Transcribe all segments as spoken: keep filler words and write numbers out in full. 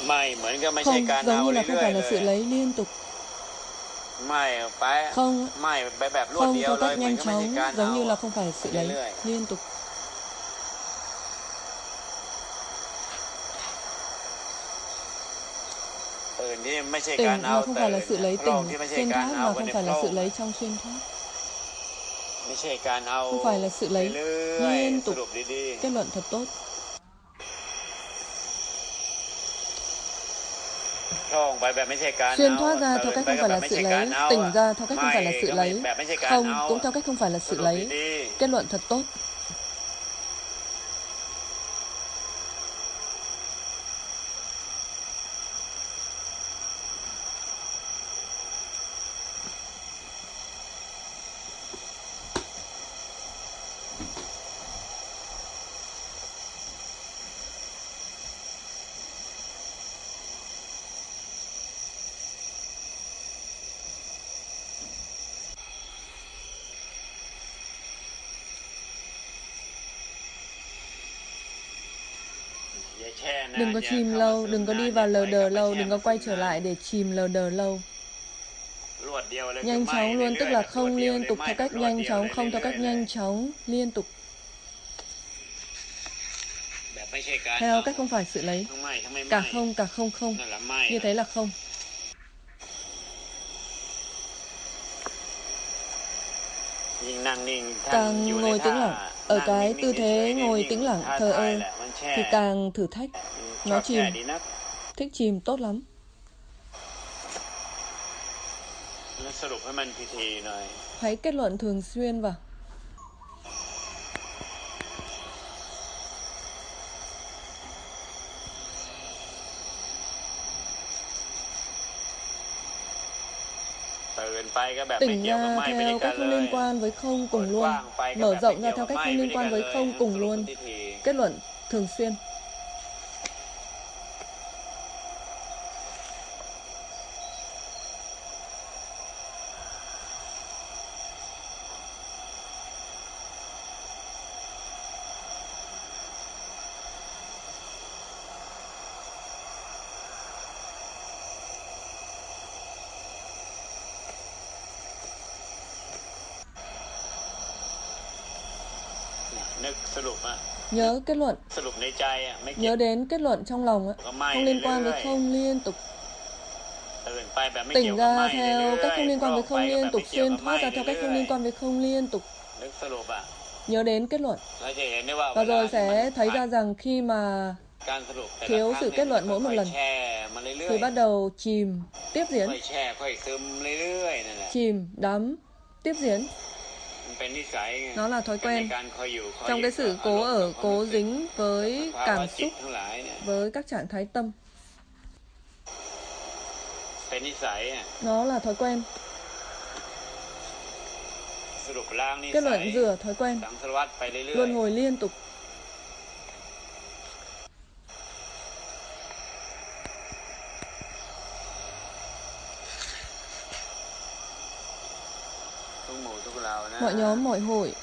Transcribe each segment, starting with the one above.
Không, giống như là không phải là sự lấy liên tục. Không, không theo cách nhanh chóng, giống như là không phải sự lấy liên tục. Tỉnh mà không phải là sự lấy tỉnh, xuyên thoát mà không phải là sự lấy trong xuyên thoát. Không phải là sự lấy liên tục. Kết luận thật tốt. Xuyên thoát ra theo cách không phải là sự lấy, tỉnh ra theo cách không phải là sự lấy, không cũng theo cách không phải là sự lấy. Kết luận thật tốt. Đừng có chìm lâu, đừng có đi vào lờ đờ lâu, đừng có quay trở lại để chìm lờ đờ lâu. Nhanh chóng luôn, tức là không liên tục theo cách nhanh chóng, không theo cách nhanh chóng, liên tục. Theo cách không phải sự lấy. Cả không, cả không không. Như thế là không. Càng ngồi tĩnh lặng, ở cái tư thế ngồi tĩnh lặng, thờ ơ, thì càng thử thách. Nó chìm, thích chìm tốt lắm. Hãy kết luận thường xuyên vào. Tỉnh ra theo cách không liên quan với không cùng luôn. Mở rộng ra theo cách không liên quan với không cùng luôn. Kết luận thường xuyên. Nhớ kết luận. Nhớ đến kết luận trong lòng ấy. Không liên quan với không liên tục. Tỉnh ra theo cách không liên quan với không liên tục. Xuyên thoát ra theo cách không liên quan với không liên tục. Nhớ đến kết luận. Và rồi sẽ thấy ra rằng khi mà thiếu sự kết luận mỗi một lần thì bắt đầu chìm, tiếp diễn. Chìm, đắm, tiếp diễn. Nó là thói quen. Trong cái sự cố ở, cố dính với cảm xúc, với các trạng thái tâm. Nó là thói quen. Kết luận rửa thói quen. Luân hồi liên tục. Mọi nhóm, mọi hội,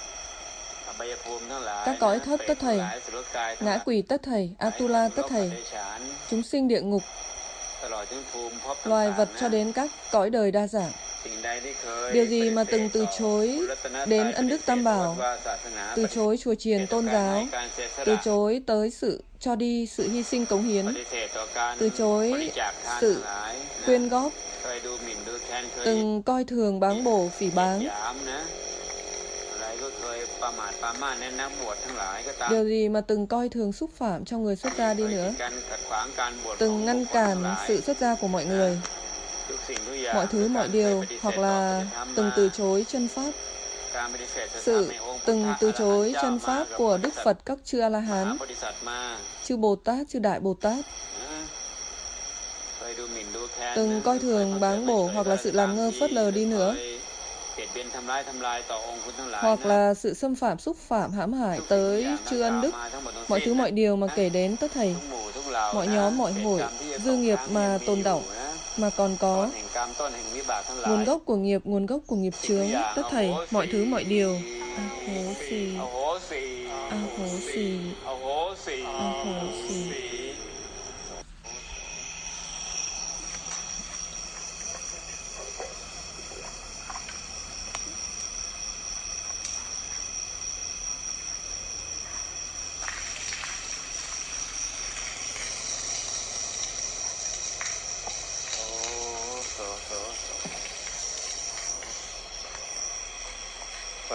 các cõi thấp tất thầy, ngã quỷ tất thầy, Atula tất thầy, chúng sinh địa ngục, loài vật cho đến các cõi đời đa dạng. Điều gì mà từng từ chối đến ân đức tam bảo, từ chối chùa chiền tôn giáo, từ chối tới sự cho đi, sự hy sinh cống hiến, từ chối sự quyên góp, từng coi thường báng bổ phỉ báng. Điều gì mà từng coi thường xúc phạm cho người xuất gia đi nữa, từng ngăn cản sự xuất gia của mọi người, mọi thứ mọi điều, hoặc là từng từ chối chân pháp, sự từng từ chối chân pháp của Đức Phật, các chư A-la-hán, chư Bồ Tát, chư Đại Bồ Tát, từng coi thường báng bổ hoặc là sự làm ngơ phớt lờ đi nữa, hoặc là sự xâm phạm, xúc phạm, hãm hại tới chư ân đức, mọi thứ mọi điều mà kể đến tất thầy, mọi nhóm, mọi hội, dư nghiệp mà tồn đọng, mà còn có nguồn gốc của nghiệp, nguồn gốc của nghiệp chướng, tất thầy, mọi thứ mọi điều. A hố xì, a hố xì, a hố xì.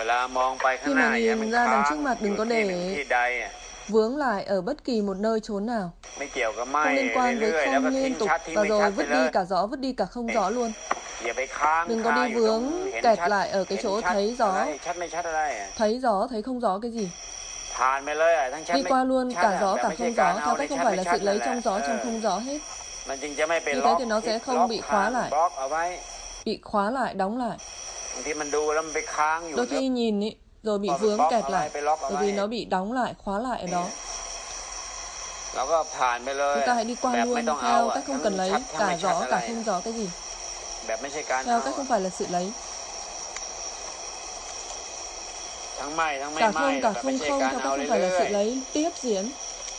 Khi mà nhìn ra đằng trước mặt, đừng có để vướng lại ở bất kỳ một nơi chốn nào. Không liên quan với không liên tục, và rồi vứt đi cả rõ, vứt đi cả không rõ luôn. Đừng có đi vướng, kẹt lại ở cái chỗ thấy gió. Thấy gió, thấy không gió cái gì. Đi qua luôn cả gió cả không gió, theo cách không phải là sự lấy trong gió trong không gió hết. Như thế thì nó sẽ không bị khóa lại. Bị khóa lại, đóng lại. Đôi khi nhìn ý, rồi bị vướng kẹt lại, bởi vì nó bị đóng lại, khóa lại ở đó. Chúng ta hãy đi qua luôn, theo cách không cần lấy cả gió cả không gió cái gì. Theo cách không phải là sự lấy. Cả không cả không không, theo cách không phải là sự lấy, tiếp diễn.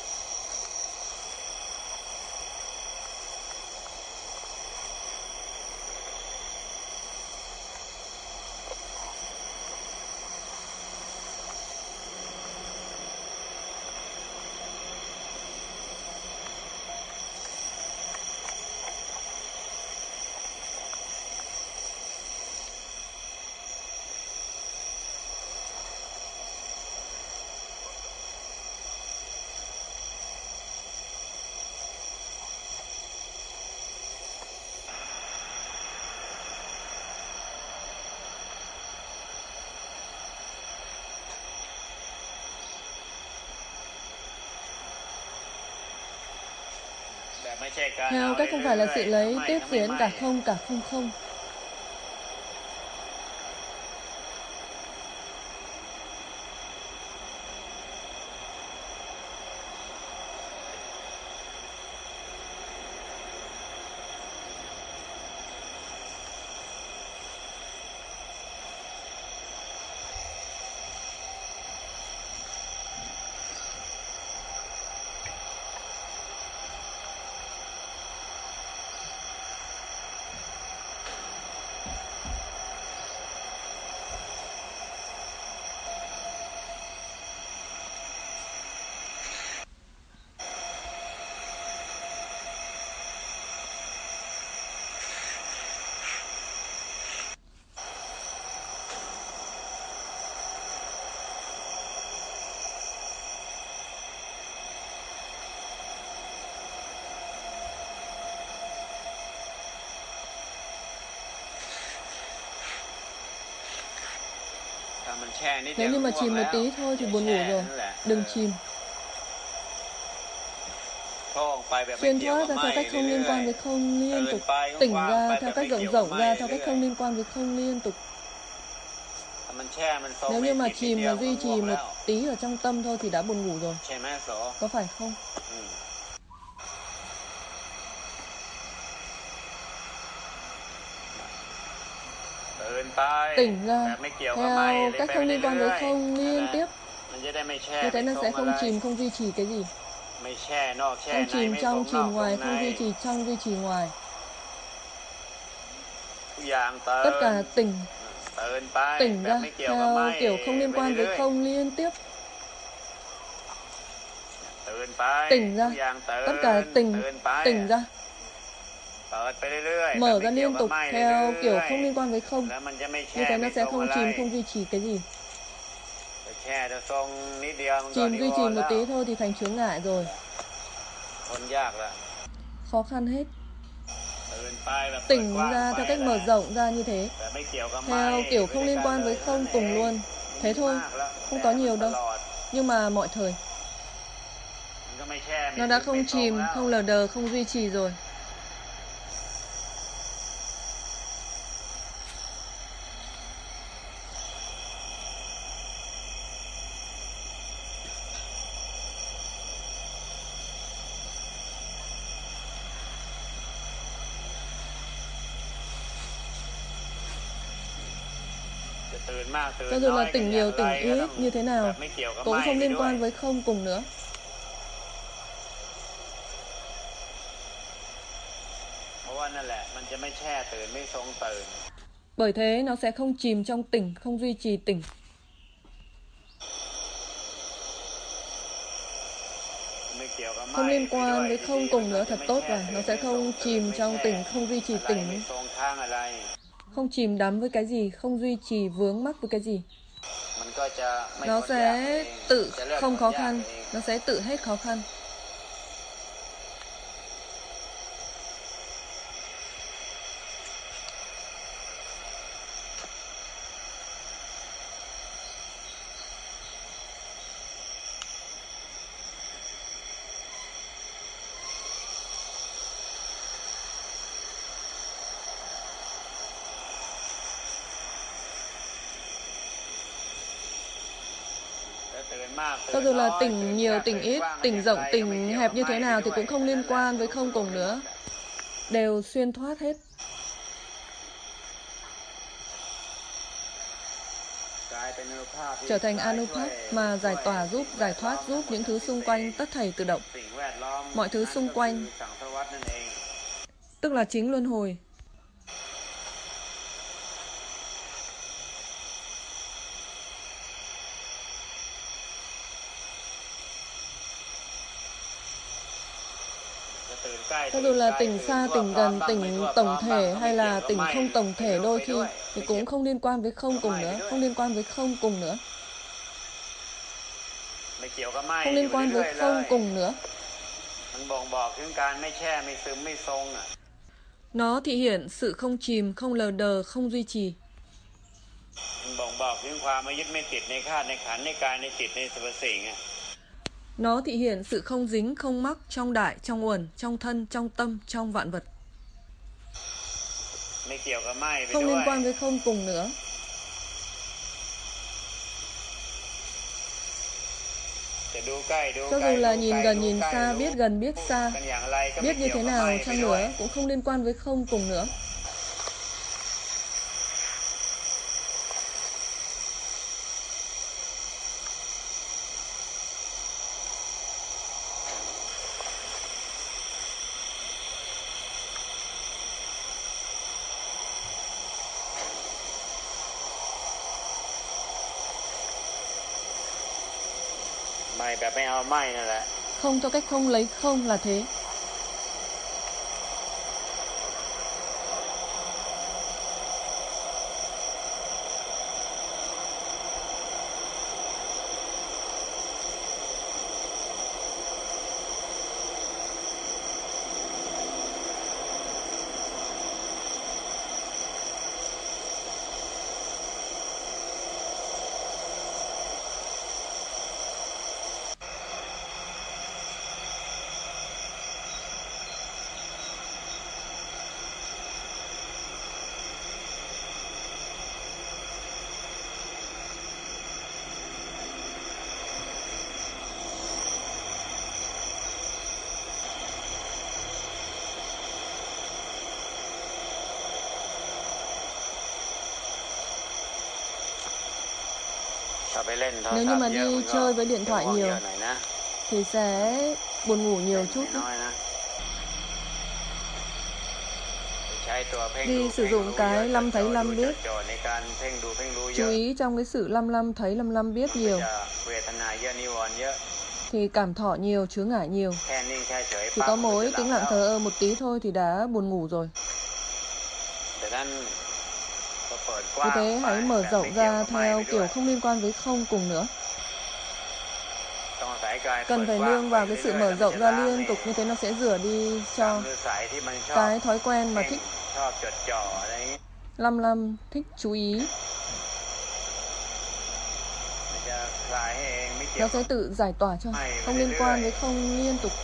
Theo cách không phải là sự lấy, tiếp diễn cả không cả không không. Nếu như mà chìm một tí thôi thì buồn ngủ rồi. Đừng chìm. Xuyên thoát ra theo cách không liên quan với không liên tục. Tỉnh ra theo cách rộng rộng ra theo cách không liên quan với không liên tục. Nếu như mà chìm và duy trì một tí ở trong tâm thôi thì đã buồn ngủ rồi. Có phải không? Tỉnh ra theo cách không liên quan với không liên tiếp. Như thế nó sẽ không chìm, không duy trì cái gì. Không chìm trong, chìm ngoài, không duy trì trong, duy trì ngoài. Tất cả tỉnh. Tỉnh ra theo kiểu không liên quan với không liên tiếp. Tỉnh ra. Tất cả tỉnh. Tỉnh ra. Mở ra liên tục theo kiểu không liên quan với không. Như thế nó sẽ không chìm, không duy trì cái gì. Chìm duy trì một tí thôi thì thành chướng ngại rồi. Khó khăn hết. Tỉnh ra theo cách mở rộng ra như thế. Theo kiểu không liên quan với không cùng luôn. Thế thôi, không có nhiều đâu. Nhưng mà mọi thời. Nó đã không chìm, không lờ đờ, không duy trì rồi. Cho dù là tỉnh nhiều, tỉnh ít như thế nào, cũng không liên quan với không cùng nữa. Bởi thế nó sẽ không chìm trong tỉnh, không duy trì tỉnh. Không liên quan với không cùng nữa, thật tốt rồi. Nó sẽ không chìm trong tỉnh, không duy trì tỉnh. Không chìm đắm với cái gì, không duy trì vướng mắc với cái gì. nó sẽ tự không khó khăn, nó sẽ tự hết khó khăn. Cho dù là tỉnh nhiều, tỉnh ít, tỉnh rộng, tỉnh hẹp như thế nào thì cũng không liên quan với không cùng nữa. Đều xuyên thoát hết. Trở thành Anupap mà giải tỏa giúp, giải thoát giúp những thứ xung quanh tất thảy tự động. Mọi thứ xung quanh, tức là chính luân hồi. Cho dù là tỉnh xa, tỉnh gần, tỉnh tổng thể hay là tỉnh không tổng thể đôi khi thì cũng không liên quan với không cùng nữa, không liên quan với không cùng nữa. Không liên quan với không cùng nữa. Nó thị hiện sự không chìm, không lờ đờ, không duy trì. Nó thị hiện sự không dính, không mắc trong đại, trong uẩn, trong thân, trong tâm, trong vạn vật. Không liên quan với không cùng nữa. Cho dù là nhìn gần nhìn xa, biết gần biết xa, biết như thế nào chăng nữa cũng không liên quan với không cùng nữa. Không theo cách không lấy không là thế. Nếu như mà đi chơi với điện thoại nhiều thì sẽ buồn ngủ nhiều chút. Đi sử dụng cái lâm thấy lâm biết, chú ý trong cái sự lâm lâm thấy lâm lâm biết nhiều, thì cảm thọ nhiều, chướng ngại nhiều. Chỉ có mỗi tĩnh lặng thờ ơ một tí thôi thì đã buồn ngủ rồi. Vì thế hãy mở rộng ra theo kiểu không liên quan với không cùng nữa. Cần phải nương vào cái sự mở rộng ra liên tục, như thế nó sẽ rửa đi cho cái thói quen mà thích lăm lăm, thích chú ý. Nó sẽ tự giải tỏa cho, không liên quan với không liên tục.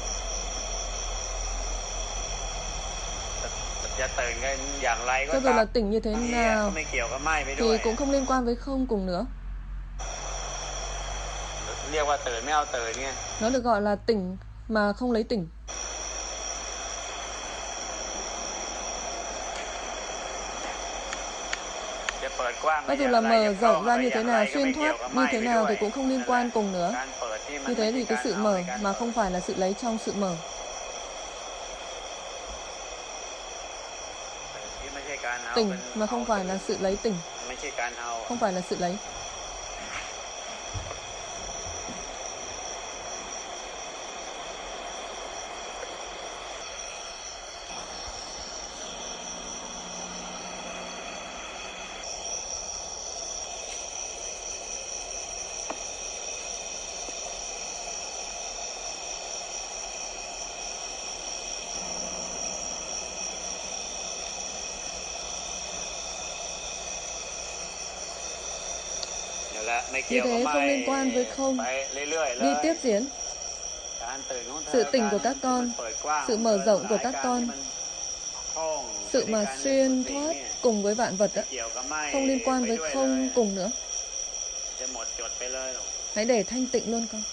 Cho dù là tỉnh như thế nào thì cũng không liên quan với không cùng nữa. Nó được gọi là tỉnh mà không lấy tỉnh. Cho dù là mở rộng ra như thế nào, xuyên thoát như thế nào thì cũng không liên quan cùng nữa. Như thế thì cái sự mở mà không phải là sự lấy trong sự mở. Tỉnh mà không phải là sự lấy tỉnh. Không phải là sự lấy. Như thế không liên quan với không. Đi tiếp diễn. Sự tỉnh của các con, sự mở rộng của các con, sự mà xuyên thoát cùng với vạn vật đó, không liên quan với không cùng nữa. Hãy để thanh tịnh luôn con.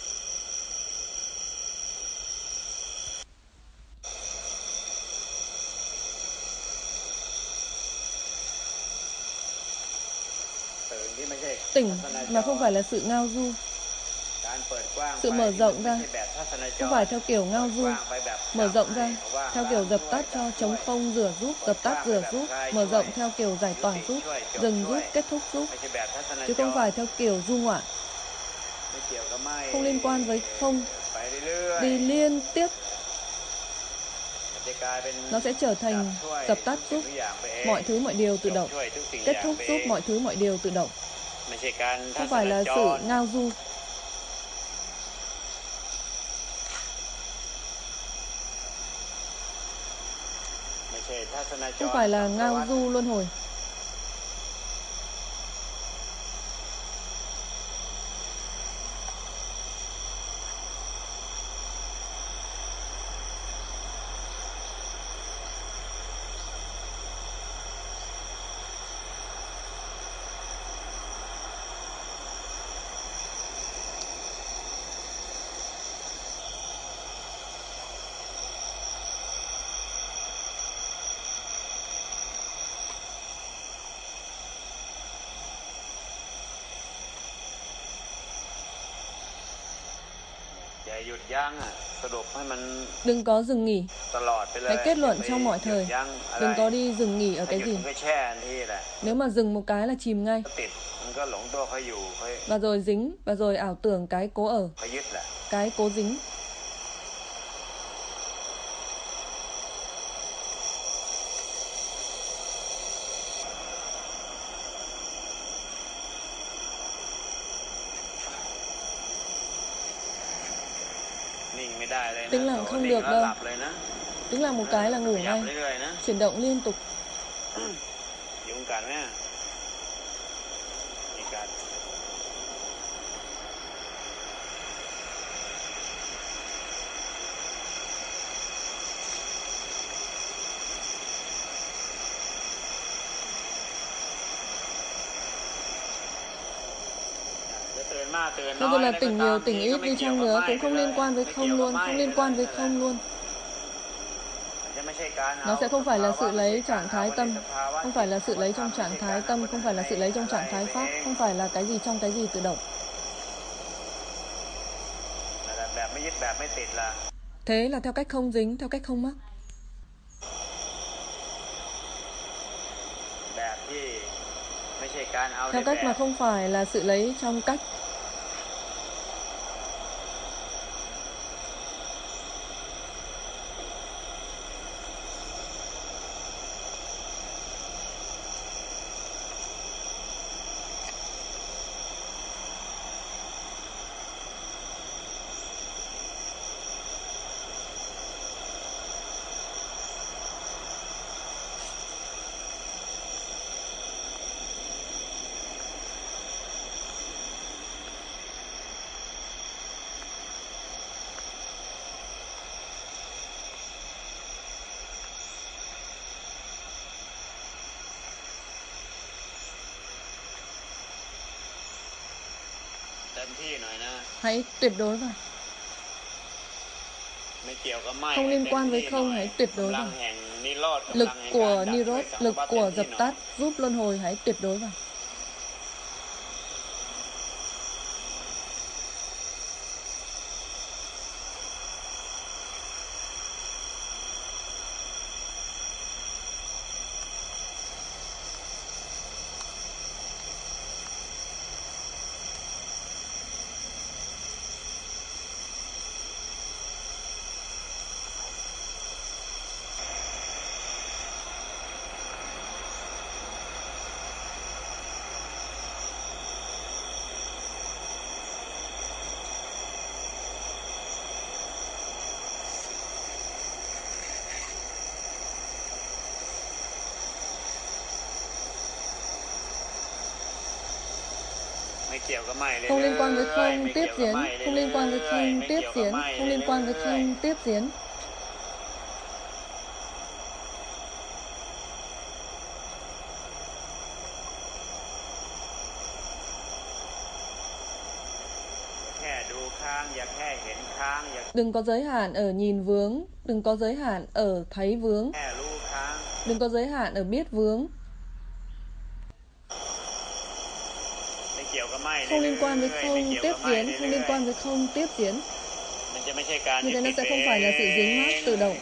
Tỉnh mà không phải là sự ngao du. Sự mở rộng ra không phải theo kiểu ngao du. Mở rộng ra theo kiểu dập tắt cho chống không rửa giúp, dập tắt rửa giúp. Mở rộng theo kiểu giải tỏa giúp, dừng giúp, kết thúc giúp. Chứ không phải theo kiểu du ngoạn. Không liên quan với không. Đi liên tiếp. Nó sẽ trở thành dập tắt giúp mọi thứ mọi điều tự động, kết thúc giúp mọi thứ mọi điều tự động. Không phải là sự ngao du. Không phải là ngao du luân hồi. Đừng có dừng nghỉ. Hãy kết luận trong mọi thời. Đừng có đi dừng nghỉ ở cái gì. Nếu mà dừng một cái là chìm ngay. Và rồi dính, và rồi ảo tưởng cái cố ở, cái cố dính. Tĩnh lặng không được đâu. Tĩnh lặng một cái là ngủ ngay. Chuyển động liên tục. Cho dù là tỉnh nhiều, tỉnh ít đi chăng nữa cũng không liên quan với không luôn, không liên quan với không luôn. Nó sẽ không phải là sự lấy trạng thái tâm, không phải là sự lấy trong trạng thái tâm, không phải là sự lấy trong trạng thái pháp, không phải là cái gì trong cái gì tự động. Thế là theo cách không dính, theo cách không mắc. Theo cách mà không phải là sự lấy trong cách. Hãy tuyệt đối vào. Không liên quan với không, hãy tuyệt đối vào. Lực của Nirod, lực của dập tắt giúp luân hồi, hãy tuyệt đối vào. Không liên quan với không tiếp diễn, không liên quan với không tiếp diễn, không liên quan với không tiếp diễn. Đừng có giới hạn ở nhìn vướng, đừng có giới hạn ở thấy vướng, đừng có giới hạn ở biết vướng. Không liên quan với không tiếp diễn, không liên quan với không tiếp diễn. Như thế nó sẽ không phải là sự dính mắc tự động.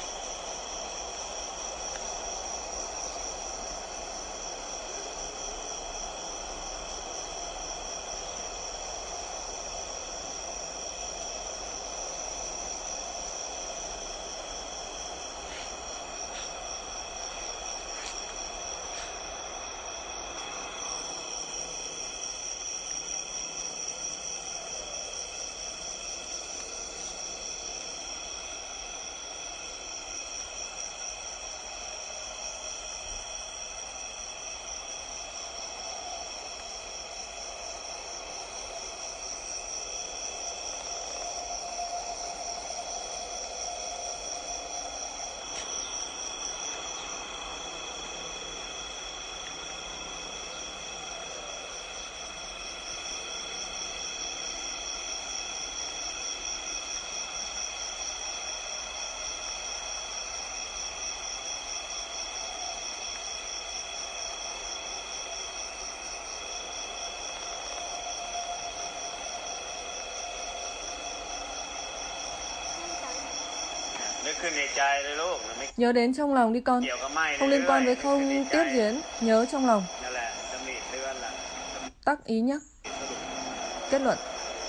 Nhớ đến trong lòng đi con. Không liên quan với không tiếp diễn. Nhớ trong lòng. Tắc ý nhé. Kết luận.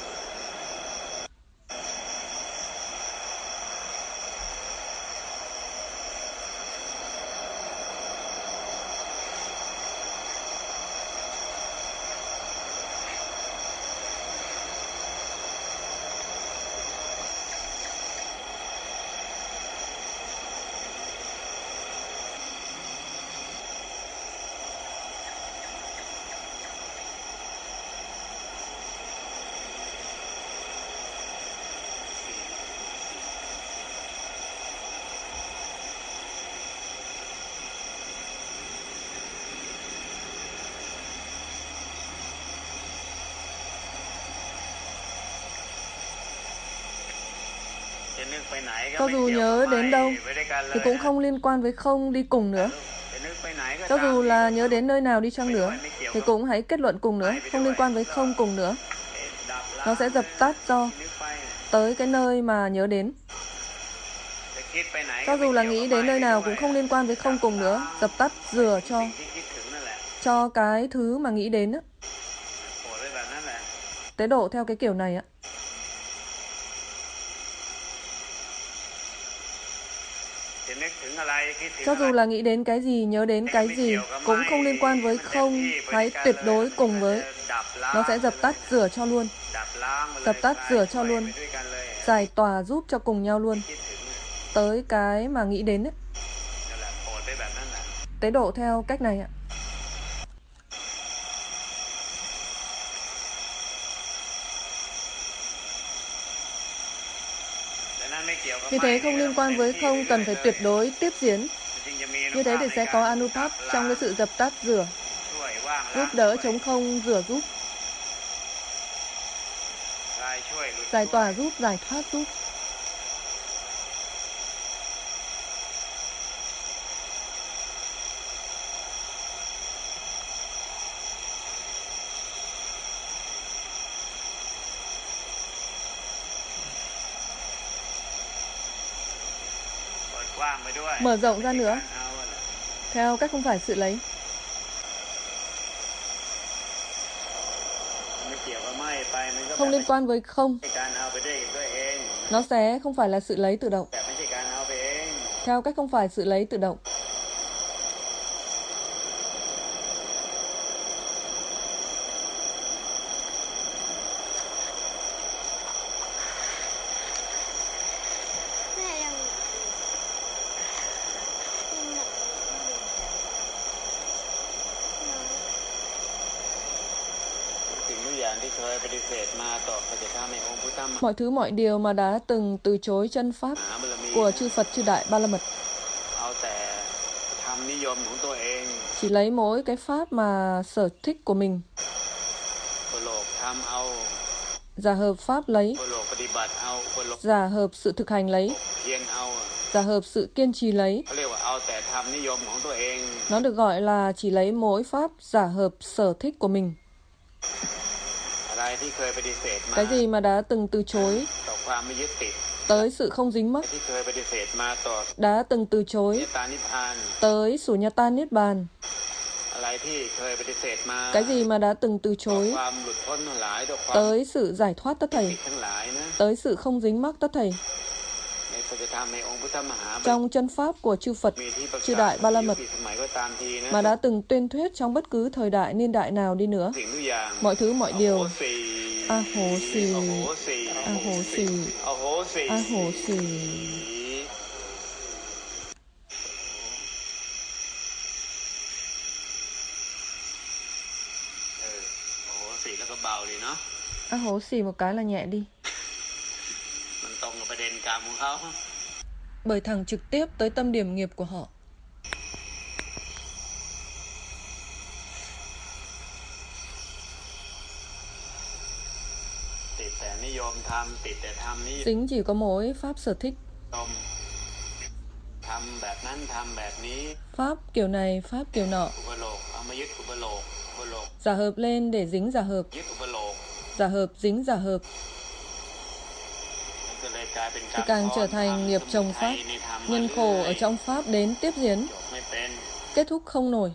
Cho dù nhớ đến đâu thì cũng không liên quan với không đi cùng nữa. Cho dù là nhớ đến nơi nào đi chăng nữa thì cũng hãy kết luận cùng nữa, không liên quan với không cùng nữa. Nó sẽ dập tắt do tới cái nơi mà nhớ đến. Cho dù là nghĩ đến nơi nào cũng không liên quan với không cùng nữa, dập tắt rửa cho cho cái thứ mà nghĩ đến á. Tế độ theo cái kiểu này á. Cho dù là nghĩ đến cái gì, nhớ đến cái gì, cũng không liên quan với không, hãy tuyệt đối cùng với. Nó sẽ dập tắt rửa cho luôn. Dập tắt rửa cho luôn. Giải tỏa giúp cho cùng nhau luôn. Tới cái mà nghĩ đến ấy. Tế độ theo cách này ạ. Vì thế không liên quan với không cần phải tuyệt đối tiếp diễn. Như thế thì sẽ có Anupat trong cái sự dập tắt rửa. Giúp đỡ chống không rửa giúp. Giải tỏa giúp, giải thoát giúp. Mở rộng ra nữa. Theo cách không phải sự lấy. Không liên quan với không. Nó sẽ không phải là sự lấy tự động. Theo cách không phải sự lấy tự động. mọi thứ mọi điều mà đã từng từ chối chân pháp của chư Phật chư Đại Ba La Mật, chỉ lấy mỗi cái pháp mà sở thích của mình, giả hợp pháp lấy, giả hợp sự thực hành lấy, giả hợp sự kiên trì lấy. Nó được gọi là chỉ lấy mỗi pháp giả hợp sở thích của mình. Cái gì mà đã từng từ chối tới sự không dính mắc, đã từng từ chối tới Sunyata Niết Bàn. Cái gì mà đã từng từ chối tới sự giải thoát tất thảy, tới sự không dính mắc tất thảy. Trong chân pháp của chư Phật, chư Đại Ba La Mật mà đã từng tuyên thuyết trong bất cứ thời đại niên đại nào đi nữa, mọi thứ mọi điều, A Hố Xì, A Hố Xì, A Hố Xì. A Hố Xì một cái là nhẹ đi. Bởi thẳng trực tiếp tới tâm điểm nghiệp của họ. Dính chỉ có mỗi pháp sở thích. Pháp kiểu này, pháp kiểu nọ. Giả hợp lên để dính giả hợp. Giả hợp dính giả hợp. Thì càng trở thành nghiệp trồng pháp, nhân khổ ở trong pháp đến tiếp diễn, kết thúc không nổi.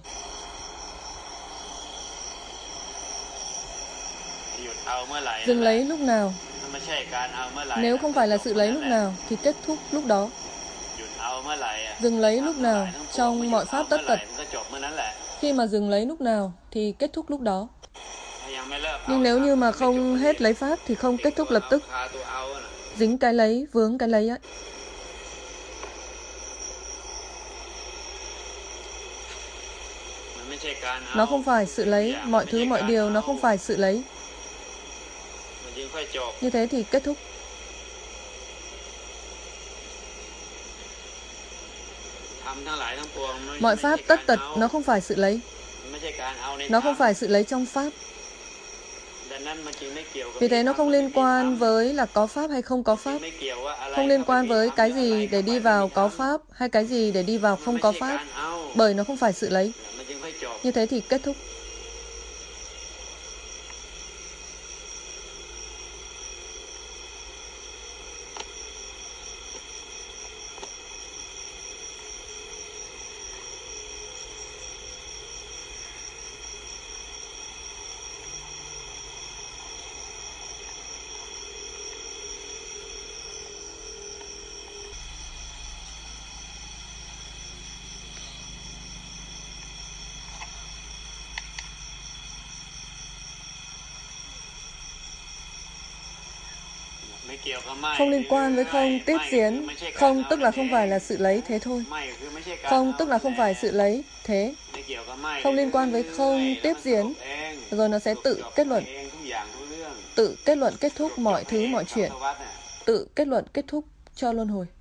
Dừng lấy lúc nào? Nếu không phải là sự lấy lúc nào thì kết thúc lúc đó. Dừng lấy lúc nào trong mọi pháp tất tật, khi mà dừng lấy lúc nào thì kết thúc lúc đó. Nhưng nếu như mà không hết lấy pháp thì không kết thúc lập tức. Dính cái lấy, vướng cái lấy ấy. Nó không phải sự lấy, mọi thứ mọi điều nó không phải sự lấy. Như thế thì kết thúc. Mọi pháp tất tật nó không phải sự lấy. Nó không phải sự lấy trong pháp. Vì thế nó không liên quan với là có pháp hay không có pháp. Không liên quan với cái gì để đi vào có pháp hay cái gì để đi vào không có pháp. Bởi nó không phải sự lấy. Như thế thì kết thúc. Không liên quan với không tiếp diễn. Không tức là không phải là sự lấy, thế thôi. Không tức là không phải sự lấy, thế. Không liên quan với không tiếp diễn. Rồi nó sẽ tự kết luận. Tự kết luận kết thúc mọi thứ mọi chuyện. Tự kết luận kết thúc cho luân hồi.